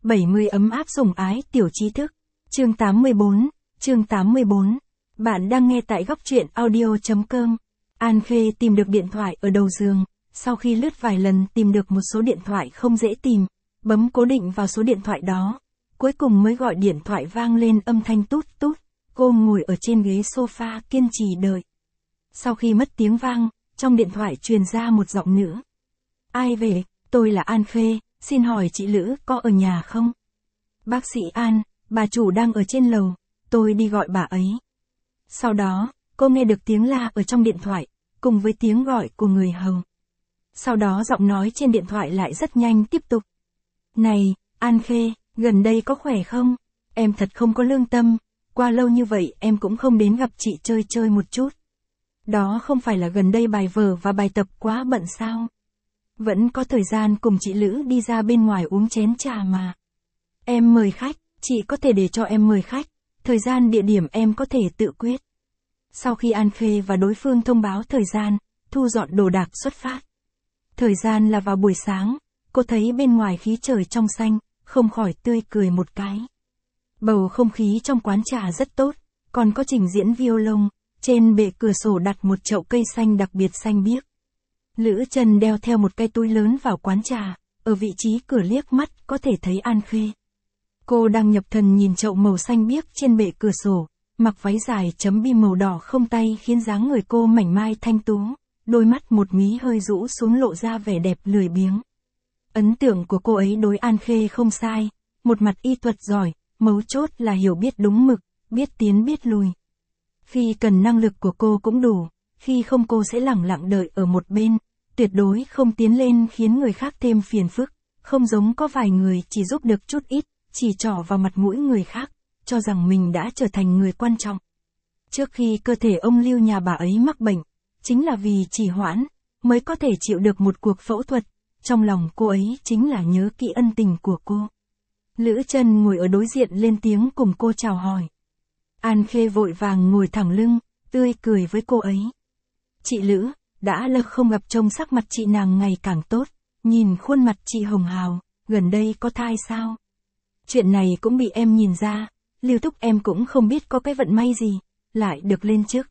70 ấm áp sủng ái tiểu trí thức. Chương 84. Bạn đang nghe tại góc truyện audio.com. An Khê tìm được điện thoại ở đầu giường, sau khi lướt vài lần tìm được một số điện thoại không dễ tìm, bấm cố định vào số điện thoại đó, cuối cùng mới gọi điện thoại vang lên âm thanh tút tút, cô ngồi ở trên ghế sofa kiên trì đợi. Sau khi mất tiếng vang, trong điện thoại truyền ra một giọng nữ. Ai về, tôi là An Khê, xin hỏi chị Lữ có ở nhà không? Bác sĩ An, bà chủ đang ở trên lầu, tôi đi gọi bà ấy. Sau đó, cô nghe được tiếng la ở trong điện thoại, cùng với tiếng gọi của người hầu. Sau đó giọng nói trên điện thoại lại rất nhanh tiếp tục. Này, An Khê, gần đây có khỏe không? Em thật không có lương tâm, qua lâu như vậy em cũng không đến gặp chị chơi một chút. Đó không phải là gần đây bài vở và bài tập quá bận sao? Vẫn có thời gian cùng chị Lữ đi ra bên ngoài uống chén trà mà. Em mời khách, chị có thể để cho em mời khách, thời gian địa điểm em có thể tự quyết. Sau khi An Khê và đối phương thông báo thời gian, thu dọn đồ đạc xuất phát. Thời gian là vào buổi sáng, cô thấy bên ngoài khí trời trong xanh, không khỏi tươi cười một cái. Bầu không khí trong quán trà rất tốt, còn có trình diễn violon, trên bệ cửa sổ đặt một chậu cây xanh đặc biệt xanh biếc. Lữ Trần đeo theo một cái túi lớn vào quán trà, ở vị trí cửa liếc mắt có thể thấy An Khê. Cô đang nhập thần nhìn chậu màu xanh biếc trên bệ cửa sổ, mặc váy dài chấm bi màu đỏ không tay khiến dáng người cô mảnh mai thanh tú, đôi mắt một mí hơi rũ xuống lộ ra vẻ đẹp lười biếng. Ấn tượng của cô ấy đối An Khê không sai, một mặt y thuật giỏi, mấu chốt là hiểu biết đúng mực, biết tiến biết lùi. Khi cần năng lực của cô cũng đủ, khi không cô sẽ lẳng lặng đợi ở một bên, tuyệt đối không tiến lên khiến người khác thêm phiền phức, không giống có vài người chỉ giúp được chút ít, chỉ trỏ vào mặt mũi người khác, cho rằng mình đã trở thành người quan trọng. Trước khi cơ thể ông Lưu nhà bà ấy mắc bệnh, chính là vì trì hoãn, mới có thể chịu được một cuộc phẫu thuật, trong lòng cô ấy chính là nhớ kỹ ân tình của cô. Lữ Trần ngồi ở đối diện lên tiếng cùng cô chào hỏi. An Khê vội vàng ngồi thẳng lưng, tươi cười với cô ấy. Chị Lữ, đã lâu không gặp, trông sắc mặt chị nàng ngày càng tốt, nhìn khuôn mặt chị hồng hào, gần đây có thai sao? Chuyện này cũng bị em nhìn ra, Lưu Thúc em cũng không biết có cái vận may gì, lại được lên chức.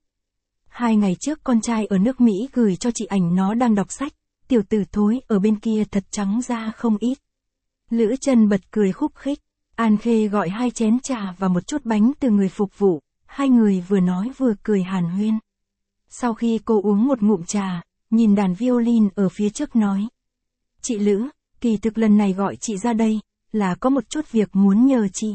2 ngày trước con trai ở nước Mỹ gửi cho chị ảnh nó đang đọc sách, tiểu tử thối ở bên kia thật trắng da không ít. Lữ Trần bật cười khúc khích, An Khê gọi 2 chén trà và một chút bánh từ người phục vụ, hai người vừa nói vừa cười hàn huyên. Sau khi cô uống một ngụm trà, nhìn đàn violin ở phía trước nói. Chị Lữ, kỳ thực lần này gọi chị ra đây, là có một chút việc muốn nhờ chị.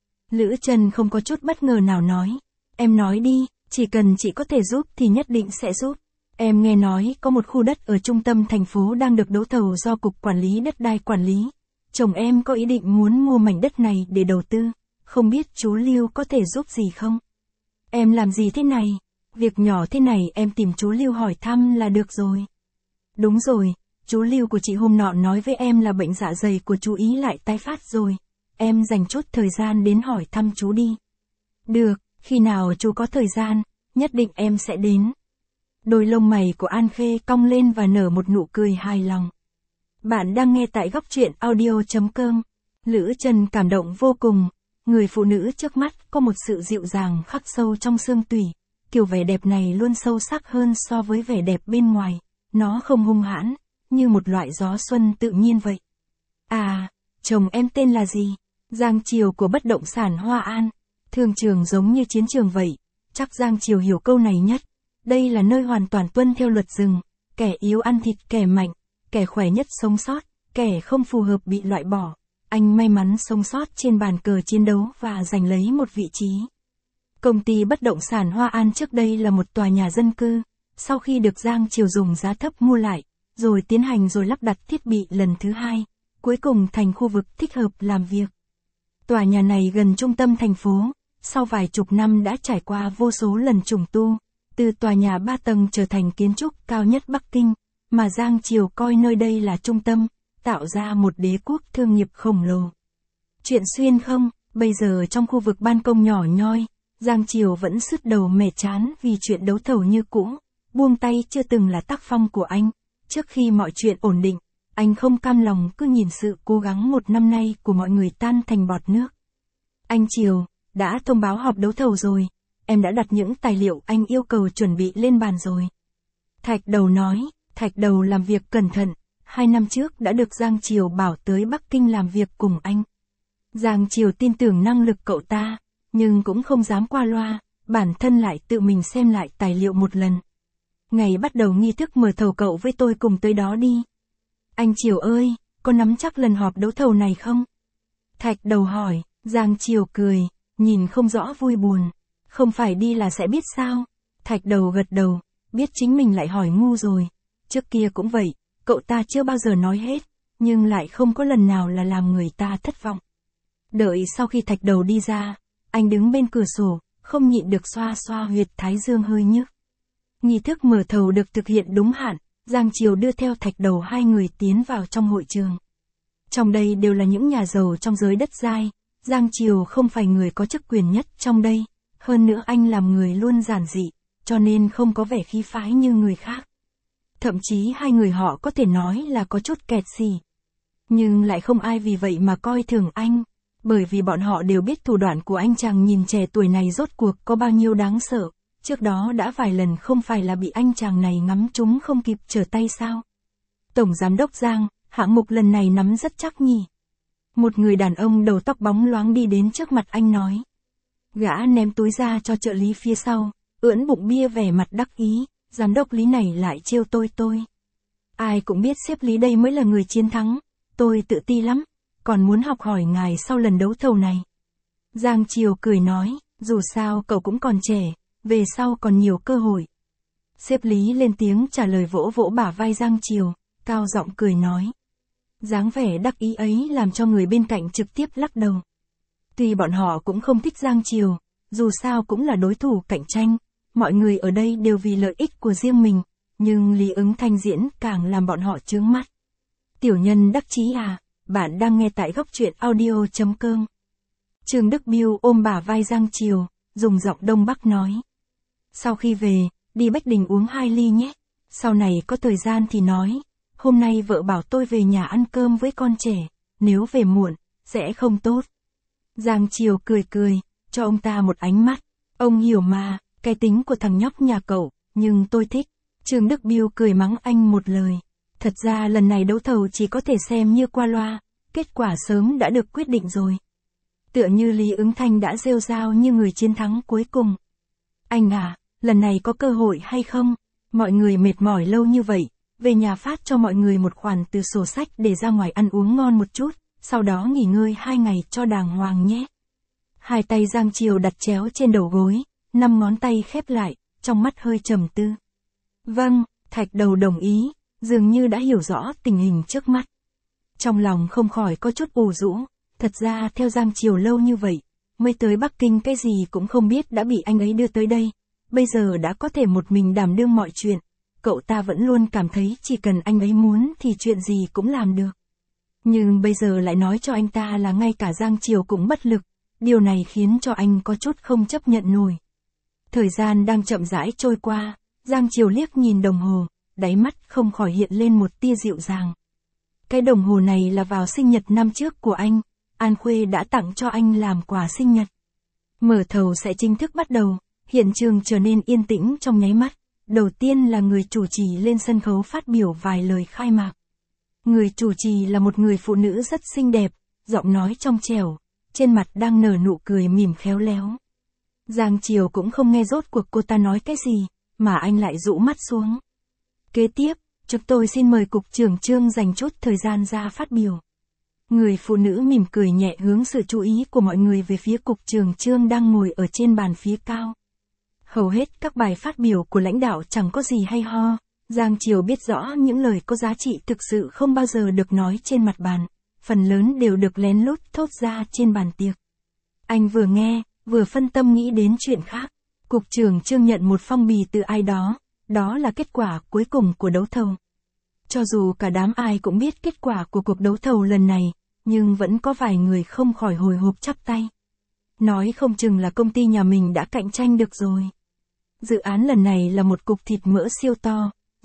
Lữ Trần không có chút bất ngờ nào nói. Em nói đi, chỉ cần chị có thể giúp thì nhất định sẽ giúp. Em nghe nói có một khu đất ở trung tâm thành phố đang được đấu thầu do Cục Quản lý Đất đai quản lý. Chồng em có ý định muốn mua mảnh đất này để đầu tư, không biết chú Lưu có thể giúp gì không? Em làm gì thế này? Việc nhỏ thế này em tìm chú Lưu hỏi thăm là được rồi. Đúng rồi, chú Lưu của chị hôm nọ nói với em là bệnh dạ dày của chú ý lại tái phát rồi. Em dành chút thời gian đến hỏi thăm chú đi. Được, khi nào chú có thời gian, nhất định em sẽ đến. Đôi lông mày của An Khê cong lên và nở một nụ cười hài lòng. Bạn đang nghe tại góc truyện audio.com. Lữ Trần cảm động vô cùng, người phụ nữ trước mắt có một sự dịu dàng khắc sâu trong xương tủy. Kiểu vẻ đẹp này luôn sâu sắc hơn so với vẻ đẹp bên ngoài, nó không hung hãn, như một loại gió xuân tự nhiên vậy. À, chồng em tên là gì? Giang Triều của bất động sản Hoa An. Thương trường giống như chiến trường vậy, chắc Giang Triều hiểu câu này nhất. Đây là nơi hoàn toàn tuân theo luật rừng, kẻ yếu ăn thịt kẻ mạnh, kẻ khỏe nhất sống sót, kẻ không phù hợp bị loại bỏ. Anh may mắn sống sót trên bàn cờ chiến đấu và giành lấy một vị trí. Công ty bất động sản Hoa An trước đây là một tòa nhà dân cư, sau khi được Giang Triều dùng giá thấp mua lại, rồi tiến hành rồi lắp đặt thiết bị lần thứ 2, cuối cùng thành khu vực thích hợp làm việc. Tòa nhà này gần trung tâm thành phố, sau vài chục năm đã trải qua vô số lần trùng tu, từ tòa nhà 3 tầng trở thành kiến trúc cao nhất Bắc Kinh, mà Giang Triều coi nơi đây là trung tâm, tạo ra một đế quốc thương nghiệp khổng lồ. Chuyện xuyên không, bây giờ trong khu vực ban công nhỏ nhoi, Giang Triều vẫn sứt đầu mẻ chán vì chuyện đấu thầu như cũ, buông tay chưa từng là tác phong của anh. Trước khi mọi chuyện ổn định, Anh không cam lòng cứ nhìn sự cố gắng một năm nay của mọi người tan thành bọt nước. Anh Triều, đã thông báo họp đấu thầu rồi, em đã đặt những tài liệu anh yêu cầu chuẩn bị lên bàn rồi. Thạch Đầu nói, Thạch Đầu làm việc cẩn thận, 2 năm trước đã được Giang Triều bảo tới Bắc Kinh làm việc cùng anh. Giang Triều tin tưởng năng lực cậu ta, nhưng cũng không dám qua loa, bản thân lại tự mình xem lại tài liệu một lần. Ngày bắt đầu nghi thức mở thầu cậu với tôi cùng tới đó đi. Anh Triều ơi, có nắm chắc lần họp đấu thầu này không? Thạch Đầu hỏi, Giang Triều cười, nhìn không rõ vui buồn. Không phải đi là sẽ biết sao? Thạch Đầu gật đầu, biết chính mình lại hỏi ngu rồi. Trước kia cũng vậy, cậu ta chưa bao giờ nói hết, nhưng lại không có lần nào là làm người ta thất vọng. Đợi sau khi Thạch Đầu đi ra, anh đứng bên cửa sổ, không nhịn được xoa xoa huyệt thái dương hơi nhức. Nghi thức mở thầu được thực hiện đúng hạn, Giang Triều đưa theo Thạch Đầu hai người tiến vào trong hội trường. Trong đây đều là những nhà giàu trong giới đất đai, Giang Triều không phải người có chức quyền nhất trong đây, hơn nữa anh làm người luôn giản dị, cho nên không có vẻ khí phái như người khác. Thậm chí hai người họ có thể nói là có chút kẹt xì. Nhưng lại không ai vì vậy mà coi thường anh, bởi vì bọn họ đều biết thủ đoạn của anh chàng nhìn trẻ tuổi này rốt cuộc có bao nhiêu đáng sợ. Trước đó đã vài lần không phải là bị anh chàng này ngắm trúng không kịp trở tay sao? Tổng giám đốc Giang, hạng mục lần này nắm rất chắc nhỉ? Một người đàn ông đầu tóc bóng loáng đi đến trước mặt anh nói. Gã ném túi ra cho trợ lý phía sau, ưỡn bụng bia vẻ mặt đắc ý, giám đốc Lý này lại trêu tôi. Ai cũng biết sếp Lý đây mới là người chiến thắng, tôi tự ti lắm, còn muốn học hỏi ngài sau lần đấu thầu này. Giang Triều cười nói, dù sao cậu cũng còn trẻ, về sau còn nhiều cơ hội. Sếp Lý lên tiếng trả lời vỗ vỗ bả vai Giang Triều, cao giọng cười nói. Dáng vẻ đắc ý ấy làm cho người bên cạnh trực tiếp lắc đầu. Tuy bọn họ cũng không thích Giang Triều, dù sao cũng là đối thủ cạnh tranh, mọi người ở đây đều vì lợi ích của riêng mình, nhưng Lý Ứng Thanh diễn càng làm bọn họ chướng mắt. Tiểu nhân đắc chí à, bạn đang nghe tại góc truyện audio.com. Trương Đức Biêu ôm bả vai Giang Triều, dùng giọng Đông Bắc nói. Sau khi về, đi Bách Đình uống 2 ly nhé, sau này có thời gian thì nói. Hôm nay vợ bảo tôi về nhà ăn cơm với con trẻ, nếu về muộn, sẽ không tốt. Giang Triều cười, cho ông ta một ánh mắt. Ông hiểu mà, cái tính của thằng nhóc nhà cậu, nhưng tôi thích. Trương Đức Biêu cười mắng anh một lời. Thật ra lần này đấu thầu chỉ có thể xem như qua loa, kết quả sớm đã được quyết định rồi. Tựa như Lý Ứng Thanh đã rêu rao như người chiến thắng cuối cùng. Anh à, lần này có cơ hội hay không? Mọi người mệt mỏi lâu như vậy. Về nhà phát cho mọi người một khoản từ sổ sách để ra ngoài ăn uống ngon một chút, sau đó nghỉ ngơi 2 ngày cho đàng hoàng nhé. Hai tay Giang Triều đặt chéo trên đầu gối, 5 ngón tay khép lại, trong mắt hơi trầm tư. Vâng, Thạch Đầu đồng ý, dường như đã hiểu rõ tình hình trước mắt. Trong lòng không khỏi có chút ủ rũ, thật ra theo Giang Triều lâu như vậy, mới tới Bắc Kinh cái gì cũng không biết đã bị anh ấy đưa tới đây, bây giờ đã có thể một mình đảm đương mọi chuyện. Cậu ta vẫn luôn cảm thấy chỉ cần anh ấy muốn thì chuyện gì cũng làm được. Nhưng bây giờ lại nói cho anh ta là ngay cả Giang Triều cũng bất lực, điều này khiến cho anh có chút không chấp nhận nổi. Thời gian đang chậm rãi trôi qua, Giang Triều liếc nhìn đồng hồ, đáy mắt không khỏi hiện lên một tia dịu dàng. Cái đồng hồ này là vào sinh nhật năm trước của anh, An Khuê đã tặng cho anh làm quà sinh nhật. Mở thầu sẽ chính thức bắt đầu, hiện trường trở nên yên tĩnh trong nháy mắt. Đầu tiên là người chủ trì lên sân khấu phát biểu vài lời khai mạc. Người chủ trì là một người phụ nữ rất xinh đẹp, giọng nói trong trẻo, trên mặt đang nở nụ cười mỉm khéo léo. Giang Triều cũng không nghe rốt cuộc cô ta nói cái gì, mà anh lại rũ mắt xuống. Kế tiếp, chúng tôi xin mời Cục trưởng Trương dành chút thời gian ra phát biểu. Người phụ nữ mỉm cười nhẹ hướng sự chú ý của mọi người về phía Cục trưởng Trương đang ngồi ở trên bàn phía cao. Hầu hết các bài phát biểu của lãnh đạo chẳng có gì hay ho, Giang Triều biết rõ những lời có giá trị thực sự không bao giờ được nói trên mặt bàn, phần lớn đều được lén lút thốt ra trên bàn tiệc. Anh vừa nghe, vừa phân tâm nghĩ đến chuyện khác. Cục trưởng Trương nhận một phong bì từ ai đó, đó là kết quả cuối cùng của đấu thầu. Cho dù cả đám ai cũng biết kết quả của cuộc đấu thầu lần này, nhưng vẫn có vài người không khỏi hồi hộp chắp tay. Nói không chừng là công ty nhà mình đã cạnh tranh được rồi. Dự án lần này là một cục thịt mỡ siêu to,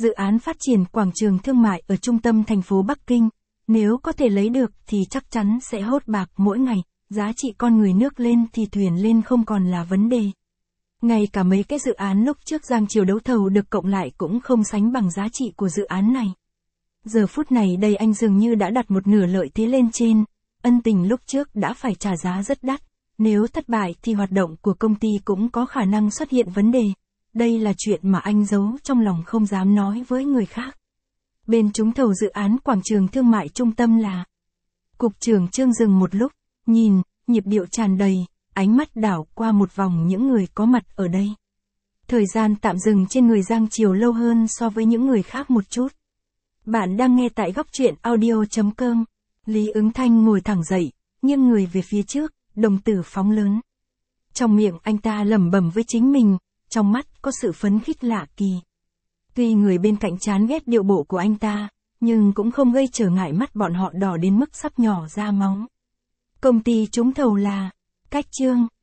Dự án phát triển quảng trường thương mại ở trung tâm thành phố Bắc Kinh, nếu có thể lấy được thì chắc chắn sẽ hốt bạc mỗi ngày, giá trị con người nước lên thì thuyền lên không còn là vấn đề. Ngay cả mấy cái dự án lúc trước Giang Triều đấu thầu được cộng lại cũng không sánh bằng giá trị của dự án này. Giờ phút này đây anh dường như đã đặt một nửa lợi thế lên trên, ân tình lúc trước đã phải trả giá rất đắt, nếu thất bại thì hoạt động của công ty cũng có khả năng xuất hiện vấn đề. Đây là chuyện mà anh giấu trong lòng không dám nói với người khác. Bên trúng thầu dự án quảng trường thương mại trung tâm là Cục trưởng Trương dừng một lúc, nhìn, nhịp điệu tràn đầy, ánh mắt đảo qua một vòng những người có mặt ở đây. Thời gian tạm dừng trên người Giang Triều lâu hơn so với những người khác một chút. Bạn đang nghe tại góc truyện audio.com. Lý Ứng Thanh ngồi thẳng dậy, nghiêng người về phía trước, đồng tử phóng lớn. Trong miệng anh ta lẩm bẩm với chính mình, trong mắt có sự phấn khích lạ kỳ. Tuy người bên cạnh chán ghét điệu bộ của anh ta, nhưng cũng không gây trở ngại mắt bọn họ đỏ đến mức sắp nhỏ ra máu. Công ty trúng thầu là Cách Trương,